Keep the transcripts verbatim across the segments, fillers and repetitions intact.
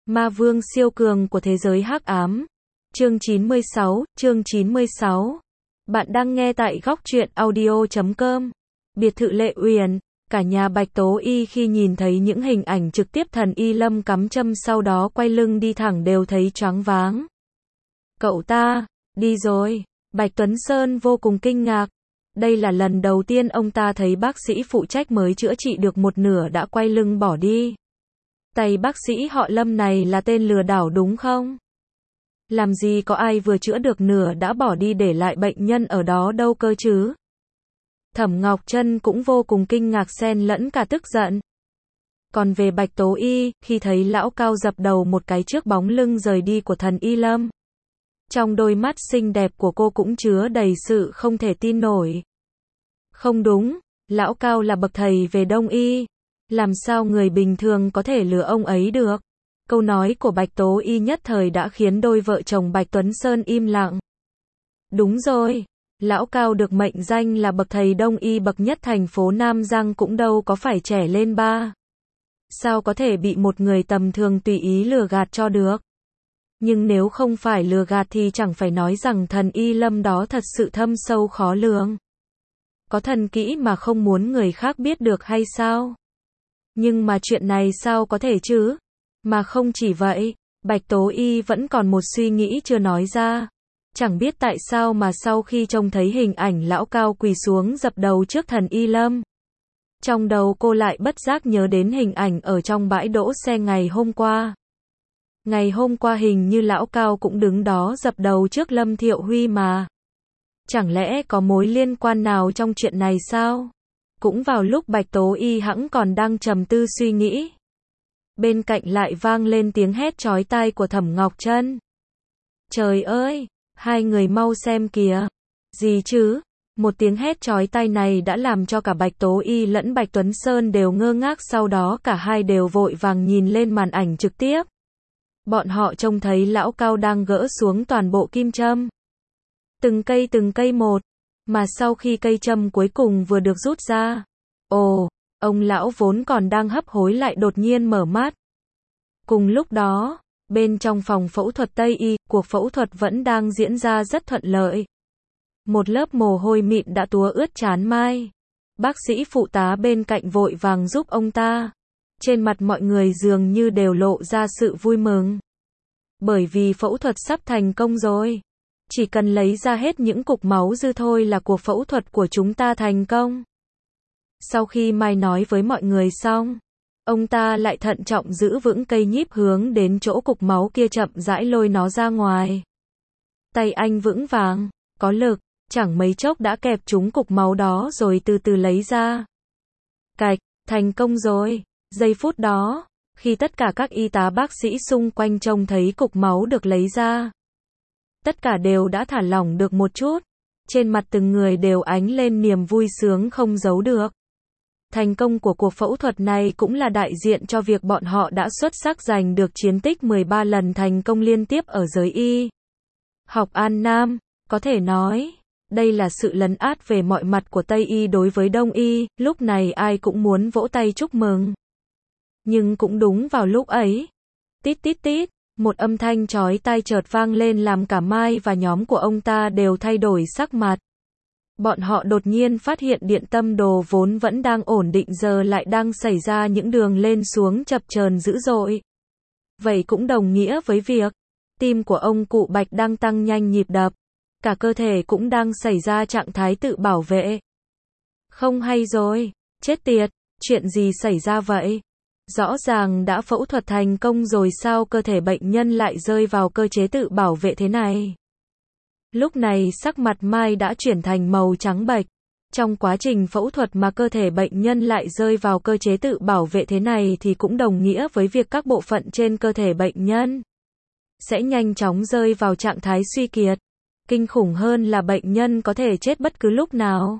Ma vương siêu cường của thế giới hắc ám. Chương chín mươi sáu, chương chín mươi sáu. Bạn đang nghe tại góc truyện audio chấm com. Biệt thự Lệ Uyển, cả nhà Bạch Tố Y khi nhìn thấy những hình ảnh trực tiếp thần Y Lâm cắm châm sau đó quay lưng đi thẳng đều thấy choáng váng. Cậu ta, đi rồi. Bạch Tuấn Sơn vô cùng kinh ngạc. Đây là lần đầu tiên ông ta thấy bác sĩ phụ trách mới chữa trị được một nửa đã quay lưng bỏ đi. Tay bác sĩ họ Lâm này là tên lừa đảo đúng không? Làm gì có ai vừa chữa được nửa đã bỏ đi để lại bệnh nhân ở đó đâu cơ chứ? Thẩm Ngọc Trân cũng vô cùng kinh ngạc xen lẫn cả tức giận. Còn về Bạch Tố Y, khi thấy lão cao dập đầu một cái trước bóng lưng rời đi của thần Y Lâm, trong đôi mắt xinh đẹp của cô cũng chứa đầy sự không thể tin nổi. Không đúng, lão cao là bậc thầy về Đông Y. Làm sao người bình thường có thể lừa ông ấy được? Câu nói của Bạch Tố Y nhất thời đã khiến đôi vợ chồng Bạch Tuấn Sơn im lặng. Đúng rồi, lão cao được mệnh danh là bậc thầy Đông Y bậc nhất thành phố Nam Giang cũng đâu có phải trẻ lên ba. Sao có thể bị một người tầm thường tùy ý lừa gạt cho được? Nhưng nếu không phải lừa gạt thì chẳng phải nói rằng thần Y Lâm đó thật sự thâm sâu khó lường. Có thần kỹ mà không muốn người khác biết được hay sao? Nhưng mà chuyện này sao có thể chứ? Mà không chỉ vậy, Bạch Tố Y vẫn còn một suy nghĩ chưa nói ra. Chẳng biết tại sao mà sau khi trông thấy hình ảnh lão cao quỳ xuống dập đầu trước thần Y Lâm, trong đầu cô lại bất giác nhớ đến hình ảnh ở trong bãi đỗ xe ngày hôm qua. Ngày hôm qua hình như lão cao cũng đứng đó dập đầu trước Lâm Thiệu Huy mà. Chẳng lẽ có mối liên quan nào trong chuyện này sao? Cũng vào lúc Bạch Tố Y hẵng còn đang trầm tư suy nghĩ, bên cạnh lại vang lên tiếng hét chói tai của Thẩm Ngọc Trân. Trời ơi, hai người mau xem kìa. Gì chứ? Một tiếng hét chói tai này đã làm cho cả Bạch Tố Y lẫn Bạch Tuấn Sơn đều ngơ ngác, sau đó cả hai đều vội vàng nhìn lên màn ảnh trực tiếp. Bọn họ trông thấy lão cao đang gỡ xuống toàn bộ kim châm. Từng cây từng cây một. Mà sau khi cây châm cuối cùng vừa được rút ra, ồ, ông lão vốn còn đang hấp hối lại đột nhiên mở mắt. Cùng lúc đó, bên trong phòng phẫu thuật Tây Y, cuộc phẫu thuật vẫn đang diễn ra rất thuận lợi. Một lớp mồ hôi mịn đã túa ướt trán Mai. Bác sĩ phụ tá bên cạnh vội vàng giúp ông ta. Trên mặt mọi người dường như đều lộ ra sự vui mừng. Bởi vì phẫu thuật sắp thành công rồi. Chỉ cần lấy ra hết những cục máu dư thôi là cuộc phẫu thuật của chúng ta thành công. Sau khi Mai nói với mọi người xong, ông ta lại thận trọng giữ vững cây nhíp hướng đến chỗ cục máu kia chậm rãi lôi nó ra ngoài. Tay anh vững vàng, có lực, chẳng mấy chốc đã kẹp trúng cục máu đó rồi từ từ lấy ra. Cạch, thành công rồi. Giây phút đó, khi tất cả các y tá bác sĩ xung quanh trông thấy cục máu được lấy ra, tất cả đều đã thả lỏng được một chút. Trên mặt từng người đều ánh lên niềm vui sướng không giấu được. Thành công của cuộc phẫu thuật này cũng là đại diện cho việc bọn họ đã xuất sắc giành được chiến tích mười ba lần thành công liên tiếp ở giới y học An Nam. Có thể nói, đây là sự lấn át về mọi mặt của Tây Y đối với Đông Y, lúc này ai cũng muốn vỗ tay chúc mừng. Nhưng cũng đúng vào lúc ấy, tít tít tít, một âm thanh chói tai chợt vang lên làm cả Mai và nhóm của ông ta đều thay đổi sắc mặt. Bọn họ đột nhiên phát hiện điện tâm đồ vốn vẫn đang ổn định giờ lại đang xảy ra những đường lên xuống chập chờn dữ dội. Vậy cũng đồng nghĩa với việc, tim của ông cụ Bạch đang tăng nhanh nhịp đập, cả cơ thể cũng đang xảy ra trạng thái tự bảo vệ. Không hay rồi, chết tiệt, chuyện gì xảy ra vậy? Rõ ràng đã phẫu thuật thành công rồi sao cơ thể bệnh nhân lại rơi vào cơ chế tự bảo vệ thế này? Lúc này sắc mặt Mai đã chuyển thành màu trắng bệch. Trong quá trình phẫu thuật mà cơ thể bệnh nhân lại rơi vào cơ chế tự bảo vệ thế này thì cũng đồng nghĩa với việc các bộ phận trên cơ thể bệnh nhân sẽ nhanh chóng rơi vào trạng thái suy kiệt. Kinh khủng hơn là bệnh nhân có thể chết bất cứ lúc nào.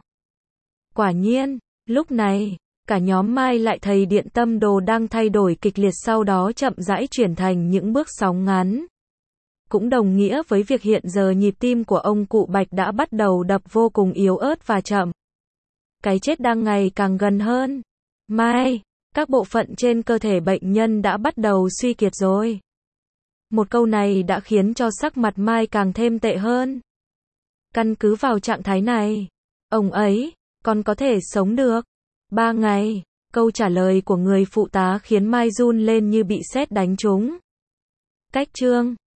Quả nhiên, lúc này, cả nhóm Mai lại thấy điện tâm đồ đang thay đổi kịch liệt sau đó chậm rãi chuyển thành những bước sóng ngắn. Cũng đồng nghĩa với việc hiện giờ nhịp tim của ông cụ Bạch đã bắt đầu đập vô cùng yếu ớt và chậm. Cái chết đang ngày càng gần hơn. Mai, các bộ phận trên cơ thể bệnh nhân đã bắt đầu suy kiệt rồi. Một câu này đã khiến cho sắc mặt Mai càng thêm tệ hơn. Căn cứ vào trạng thái này, ông ấy còn có thể sống được ba ngày. Câu trả lời của người phụ tá khiến Mai run lên như bị sét đánh trúng. Cách chương